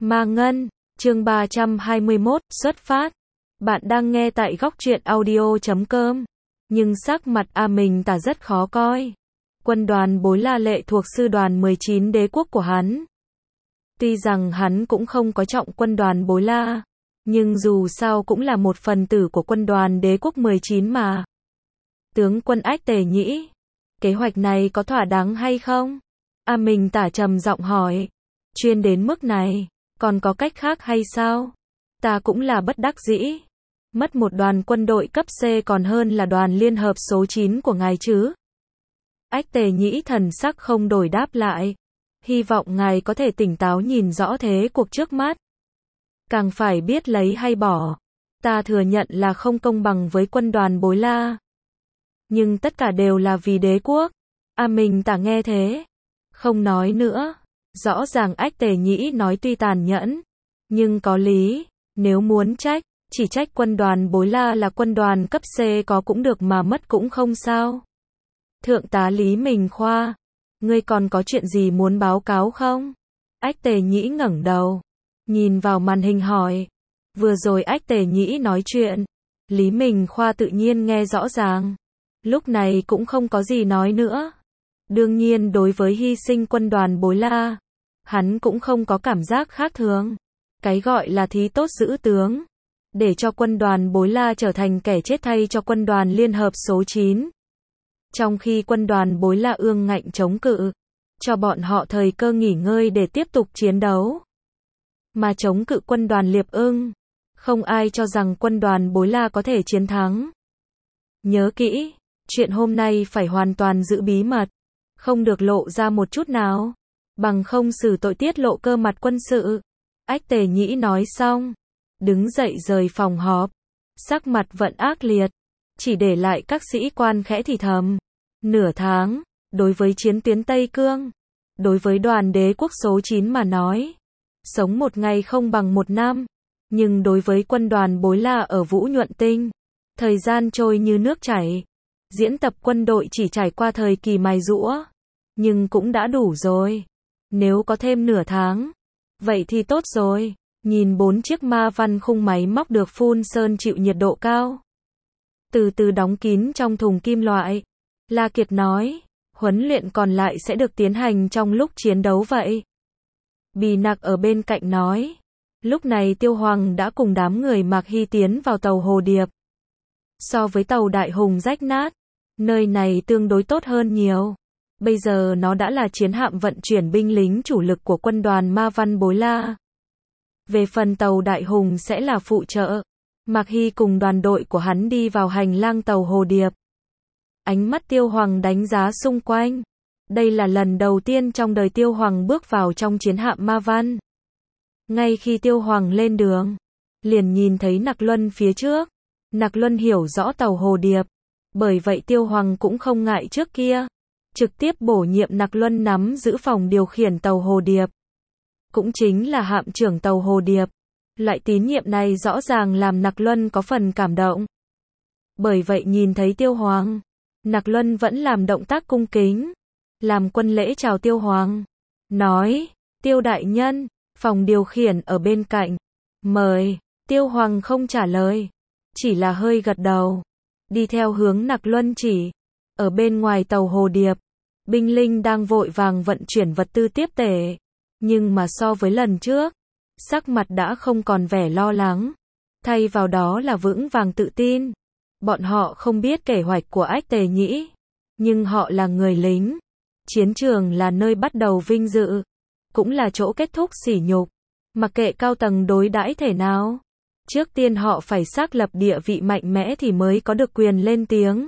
Ma Ngân, chương 321, xuất phát. Bạn đang nghe tại góc truyện audio.com. Nhưng sắc mặt A Mình Tả rất khó coi. Quân đoàn Bối La lệ thuộc sư đoàn 19 đế quốc của hắn. Tuy rằng hắn cũng không có trọng quân đoàn Bối La, nhưng dù sao cũng là một phần tử của quân đoàn đế quốc 19 mà. Tướng quân Ách Tề Nhĩ, kế hoạch này có thỏa đáng hay không? A Mình Tả trầm giọng hỏi. Chuyên đến mức này, còn có cách khác hay sao? Ta cũng là bất đắc dĩ. Mất một đoàn quân đội cấp C còn hơn là đoàn liên hợp số 9 của ngài chứ. Ách Tề Nhĩ thần sắc không đổi đáp lại. Hy vọng ngài có thể tỉnh táo nhìn rõ thế cuộc trước mắt. Càng phải biết lấy hay bỏ. Ta thừa nhận là không công bằng với quân đoàn Bối La. Nhưng tất cả đều là vì đế quốc. A Mình Tả nghe thế, không nói nữa. Rõ ràng Ách Tề Nhĩ nói tuy tàn nhẫn, nhưng có lý. Nếu muốn trách, chỉ trách quân đoàn Bối La là quân đoàn cấp C có cũng được mà mất cũng không sao. Thượng tá Lý Minh Khoa, ngươi còn có chuyện gì muốn báo cáo không? Ách Tề Nhĩ ngẩng đầu, nhìn vào màn hình hỏi. Vừa rồi Ách Tề Nhĩ nói chuyện, Lý Minh Khoa tự nhiên nghe rõ ràng. Lúc này cũng không có gì nói nữa. Đương nhiên đối với hy sinh quân đoàn Bối La, hắn cũng không có cảm giác khác thường. Cái gọi là thí tốt giữ tướng, để cho quân đoàn Bối La trở thành kẻ chết thay cho quân đoàn liên hợp số 9. Trong khi quân đoàn Bối La ương ngạnh chống cự, cho bọn họ thời cơ nghỉ ngơi để tiếp tục chiến đấu. Mà chống cự quân đoàn Liệp Ưng, không ai cho rằng quân đoàn Bối La có thể chiến thắng. Nhớ kỹ, chuyện hôm nay phải hoàn toàn giữ bí mật, không được lộ ra một chút nào, bằng không xử tội tiết lộ cơ mật quân sự. Ách Tề Nhĩ nói xong, đứng dậy rời phòng họp, sắc mặt vẫn ác liệt, chỉ để lại các sĩ quan khẽ thì thầm. Nửa tháng, đối với chiến tuyến Tây Cương, đối với đoàn đế quốc số 9 mà nói, sống một ngày không bằng một năm, nhưng đối với quân đoàn Bối La ở Vũ Nhuận Tinh, thời gian trôi như nước chảy. Diễn tập quân đội chỉ trải qua thời kỳ mài giũa, nhưng cũng đã đủ rồi. Nếu có thêm nửa tháng, vậy thì tốt rồi. Nhìn 4 chiếc ma văn khung máy móc được phun sơn chịu nhiệt độ cao, từ từ đóng kín trong thùng kim loại, La Kiệt nói, huấn luyện còn lại sẽ được tiến hành trong lúc chiến đấu vậy. Bì Nặc ở bên cạnh nói, lúc này Tiêu Hoàng đã cùng đám người Mạc Hy tiến vào tàu Hồ Điệp. So với tàu Đại Hùng rách nát, nơi này tương đối tốt hơn nhiều. Bây giờ nó đã là chiến hạm vận chuyển binh lính chủ lực của quân đoàn Ma Văn Bối La. Về phần tàu Đại Hùng sẽ là phụ trợ. Mạc Hy cùng đoàn đội của hắn đi vào hành lang tàu Hồ Điệp. Ánh mắt Tiêu Hoàng đánh giá xung quanh. Đây là lần đầu tiên trong đời Tiêu Hoàng bước vào trong chiến hạm Ma Văn. Ngay khi Tiêu Hoàng lên đường, liền nhìn thấy Nặc Luân phía trước. Nặc Luân hiểu rõ tàu Hồ Điệp, bởi vậy Tiêu Hoàng cũng không ngại trước kia, trực tiếp bổ nhiệm Nặc Luân nắm giữ phòng điều khiển tàu Hồ Điệp, cũng chính là hạm trưởng tàu Hồ Điệp. Loại tín nhiệm này rõ ràng làm Nặc Luân có phần cảm động. Bởi vậy nhìn thấy Tiêu Hoàng, Nặc Luân vẫn làm động tác cung kính, làm quân lễ chào Tiêu Hoàng, nói, Tiêu đại nhân, phòng điều khiển ở bên cạnh, mời. Tiêu Hoàng không trả lời, chỉ là hơi gật đầu, đi theo hướng Nặc Luân chỉ. Ở bên ngoài tàu Hồ Điệp, binh lính đang vội vàng vận chuyển vật tư tiếp tế, nhưng mà so với lần trước, sắc mặt đã không còn vẻ lo lắng, thay vào đó là vững vàng tự tin. Bọn họ không biết kế hoạch của Ách Tề Nhĩ, nhưng họ là người lính. Chiến trường là nơi bắt đầu vinh dự, cũng là chỗ kết thúc sỉ nhục. Mặc kệ cao tầng đối đãi thế nào, trước tiên họ phải xác lập địa vị mạnh mẽ thì mới có được quyền lên tiếng.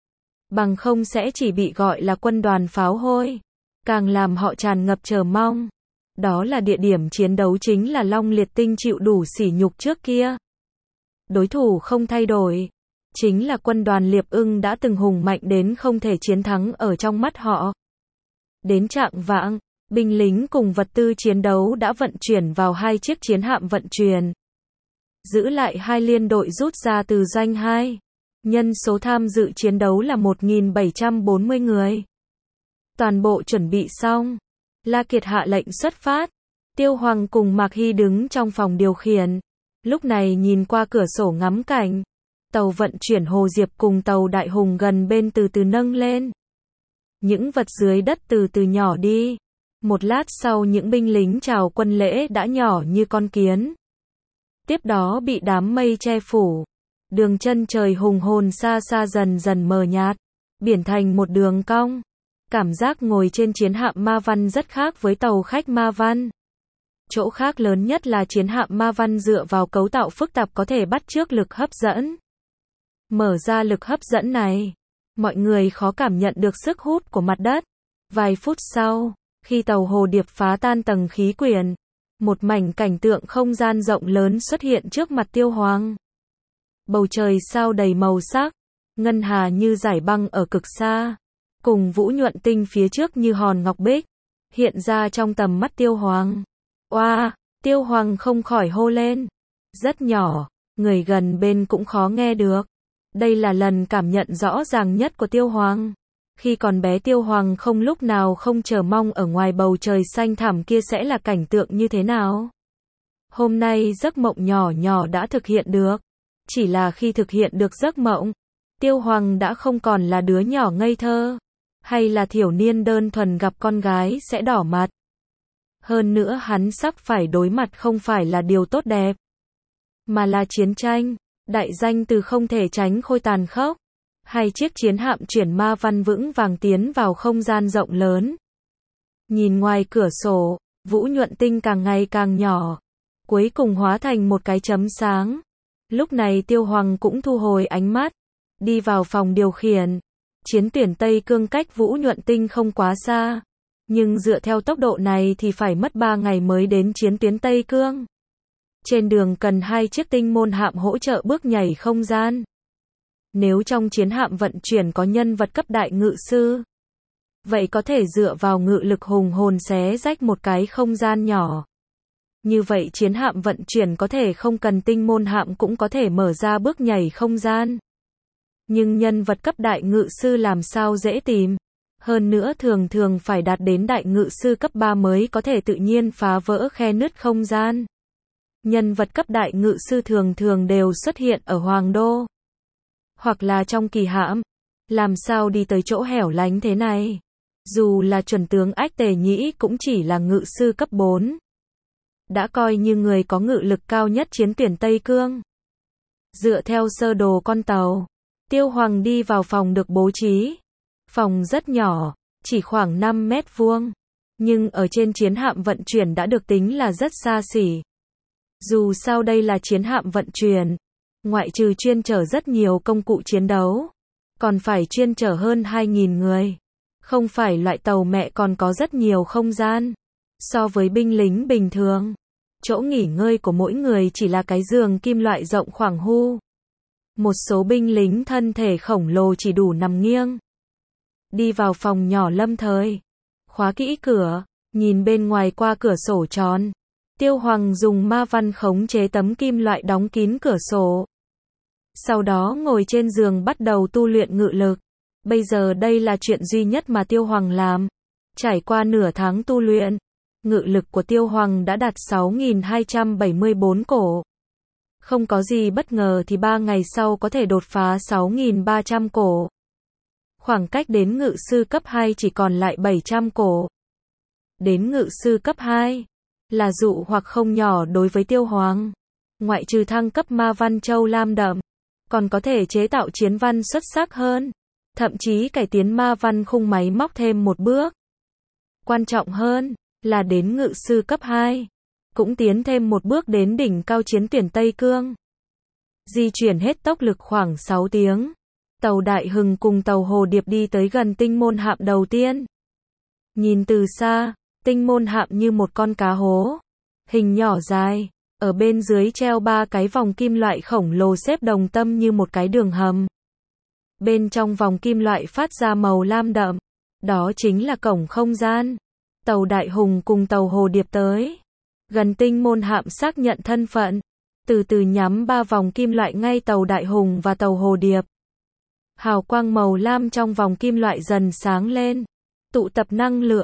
Bằng không sẽ chỉ bị gọi là quân đoàn pháo hôi, càng làm họ tràn ngập chờ mong. Đó là địa điểm chiến đấu chính là Long Liệt Tinh chịu đủ sỉ nhục trước kia. Đối thủ không thay đổi, chính là quân đoàn Liệp Ưng đã từng hùng mạnh đến không thể chiến thắng ở trong mắt họ. Đến chạng vạng, binh lính cùng vật tư chiến đấu đã vận chuyển vào 2 chiếc chiến hạm vận chuyển. Giữ lại 2 liên đội rút ra từ doanh 2. Nhân số tham dự chiến đấu là 1.740 người. Toàn bộ chuẩn bị xong, La Kiệt hạ lệnh xuất phát. Tiêu Hoàng cùng Mạc Hy đứng trong phòng điều khiển. Lúc này nhìn qua cửa sổ ngắm cảnh. Tàu vận chuyển Hồ Diệp cùng tàu Đại Hùng gần bên từ từ nâng lên. Những vật dưới đất từ từ nhỏ đi. Một lát sau những binh lính chào quân lễ đã nhỏ như con kiến. Tiếp đó bị đám mây che phủ. Đường chân trời hùng hồn xa xa dần dần mờ nhạt. Biển thành một đường cong. Cảm giác ngồi trên chiến hạm Ma Văn rất khác với tàu khách Ma Văn. Chỗ khác lớn nhất là chiến hạm Ma Văn dựa vào cấu tạo phức tạp có thể bắt chước lực hấp dẫn. Mở ra lực hấp dẫn này, mọi người khó cảm nhận được sức hút của mặt đất. Vài phút sau, khi tàu Hồ Điệp phá tan tầng khí quyển, một mảnh cảnh tượng không gian rộng lớn xuất hiện trước mặt Tiêu Hoàng. Bầu trời sao đầy màu sắc, ngân hà như dải băng ở cực xa, cùng Vũ Nhuận Tinh phía trước như hòn ngọc bích, hiện ra trong tầm mắt Tiêu Hoàng. Oa, Tiêu Hoàng không khỏi hô lên. Rất nhỏ, người gần bên cũng khó nghe được. Đây là lần cảm nhận rõ ràng nhất của Tiêu Hoàng. Khi còn bé Tiêu Hoàng không lúc nào không chờ mong ở ngoài bầu trời xanh thẳm kia sẽ là cảnh tượng như thế nào. Hôm nay giấc mộng nhỏ nhỏ đã thực hiện được. Chỉ là khi thực hiện được giấc mộng, Tiêu Hoàng đã không còn là đứa nhỏ ngây thơ, hay là thiểu niên đơn thuần gặp con gái sẽ đỏ mặt. Hơn nữa hắn sắp phải đối mặt không phải là điều tốt đẹp, mà là chiến tranh. Đại danh từ không thể tránh khôi tàn khốc. Hay chiếc chiến hạm chuyển Ma Văn vững vàng tiến vào không gian rộng lớn. Nhìn ngoài cửa sổ, Vũ Nhuận Tinh càng ngày càng nhỏ, cuối cùng hóa thành một cái chấm sáng. Lúc này Tiêu Hoàng cũng thu hồi ánh mắt, đi vào phòng điều khiển. Chiến tuyển Tây Cương cách Vũ Nhuận Tinh không quá xa, nhưng dựa theo tốc độ này thì phải mất 3 ngày mới đến chiến tuyến Tây Cương. Trên đường cần 2 chiếc tinh môn hạm hỗ trợ bước nhảy không gian. Nếu trong chiến hạm vận chuyển có nhân vật cấp đại ngự sư, vậy có thể dựa vào ngự lực hùng hồn xé rách một cái không gian nhỏ. Như vậy chiến hạm vận chuyển có thể không cần tinh môn hạm cũng có thể mở ra bước nhảy không gian. Nhưng nhân vật cấp đại ngự sư làm sao dễ tìm. Hơn nữa thường thường phải đạt đến đại ngự sư cấp 3 mới có thể tự nhiên phá vỡ khe nứt không gian. Nhân vật cấp đại ngự sư thường thường đều xuất hiện ở Hoàng Đô, hoặc là trong kỳ hãm. Làm sao đi tới chỗ hẻo lánh thế này? Dù là chuẩn tướng Ách Tề Nhĩ cũng chỉ là ngự sư cấp 4. Đã coi như người có ngự lực cao nhất chiến tuyển Tây Cương. Dựa theo sơ đồ con tàu, Tiêu Hoàng đi vào phòng được bố trí. Phòng rất nhỏ, chỉ khoảng 5 mét vuông. Nhưng ở trên chiến hạm vận chuyển đã được tính là rất xa xỉ. Dù sao đây là chiến hạm vận chuyển, ngoại trừ chuyên chở rất nhiều công cụ chiến đấu, còn phải chuyên chở hơn 2.000 người. Không phải loại tàu mẹ còn có rất nhiều không gian. So với binh lính bình thường, chỗ nghỉ ngơi của mỗi người chỉ là cái giường kim loại rộng khoảng hu. Một số binh lính thân thể khổng lồ chỉ đủ nằm nghiêng. Đi vào phòng nhỏ lâm thời, khóa kỹ cửa, nhìn bên ngoài qua cửa sổ tròn. Tiêu Hoàng dùng ma văn khống chế tấm kim loại đóng kín cửa sổ. Sau đó ngồi trên giường bắt đầu tu luyện ngự lực. Bây giờ đây là chuyện duy nhất mà Tiêu Hoàng làm. Trải qua nửa tháng tu luyện, ngự lực của Tiêu Hoàng đã đạt 6.274 cổ. Không có gì bất ngờ thì 3 ngày sau có thể đột phá 6.300 cổ. Khoảng cách đến ngự sư cấp 2 chỉ còn lại 700 cổ. Đến ngự sư cấp 2 là dụ hoặc không nhỏ đối với Tiêu Hoàng. Ngoại trừ thăng cấp ma văn châu lam đậm, còn có thể chế tạo chiến văn xuất sắc hơn. Thậm chí cải tiến ma văn khung máy móc thêm một bước. Quan trọng hơn là đến ngự sư cấp 2, cũng tiến thêm một bước đến đỉnh cao chiến tuyển Tây Cương. Di chuyển hết tốc lực khoảng 6 tiếng. Tàu Đại Hùng cùng tàu Hồ Điệp đi tới gần tinh môn hạm đầu tiên. Nhìn từ xa, tinh môn hạm như một con cá hố, hình nhỏ dài, ở bên dưới treo 3 cái vòng kim loại khổng lồ xếp đồng tâm như một cái đường hầm. Bên trong vòng kim loại phát ra màu lam đậm, đó chính là cổng không gian. Tàu Đại Hùng cùng tàu Hồ Điệp tới gần tinh môn hạm xác nhận thân phận, từ từ nhắm 3 vòng kim loại ngay tàu Đại Hùng và tàu Hồ Điệp. Hào quang màu lam trong vòng kim loại dần sáng lên, tụ tập năng lượng,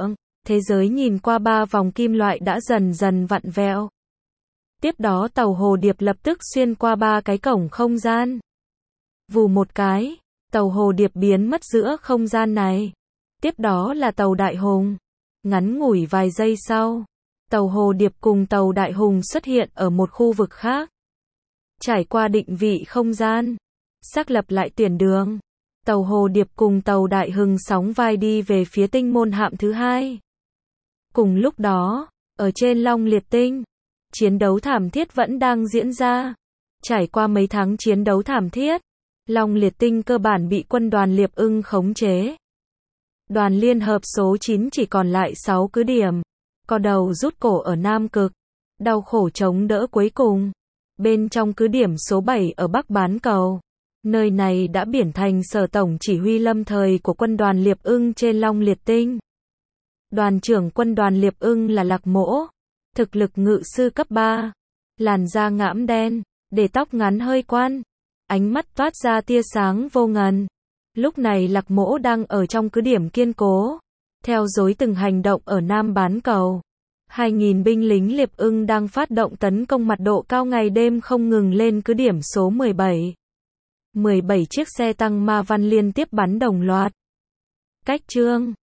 Thế giới nhìn qua 3 vòng kim loại đã dần dần vặn vẹo. Tiếp đó tàu Hồ Điệp lập tức xuyên qua 3 cái cổng không gian. Vù một cái, tàu Hồ Điệp biến mất giữa không gian này. Tiếp đó là tàu Đại Hùng. Ngắn ngủi vài giây sau, tàu Hồ Điệp cùng tàu Đại Hùng xuất hiện ở một khu vực khác. Trải qua định vị không gian, xác lập lại tuyến đường, tàu Hồ Điệp cùng tàu Đại Hùng sóng vai đi về phía tinh môn hạm thứ 2. Cùng lúc đó, ở trên Long Liệt Tinh, chiến đấu thảm thiết vẫn đang diễn ra. Trải qua mấy tháng chiến đấu thảm thiết, Long Liệt Tinh cơ bản bị quân đoàn Liệp Ưng khống chế. Đoàn Liên Hợp số 9 chỉ còn lại 6 cứ điểm. Co đầu rút cổ ở Nam Cực, đau khổ chống đỡ cuối cùng. Bên trong cứ điểm số 7 ở Bắc Bán Cầu. Nơi này đã biến thành sở tổng chỉ huy lâm thời của quân đoàn Liệp Ưng trên Long Liệt Tinh. Đoàn trưởng quân đoàn Liệp Ưng là Lạc Mỗ, thực lực ngự sư cấp 3, làn da ngãm đen, để tóc ngắn hơi quăn, ánh mắt toát ra tia sáng vô ngần. Lúc này Lạc Mỗ đang ở trong cứ điểm kiên cố, theo dõi từng hành động ở Nam Bán Cầu. 2.000 binh lính Liệp Ưng đang phát động tấn công mặt độ cao ngày đêm không ngừng lên cứ điểm số 17. 17 chiếc xe tăng Ma Văn liên tiếp bắn đồng loạt. Cách chương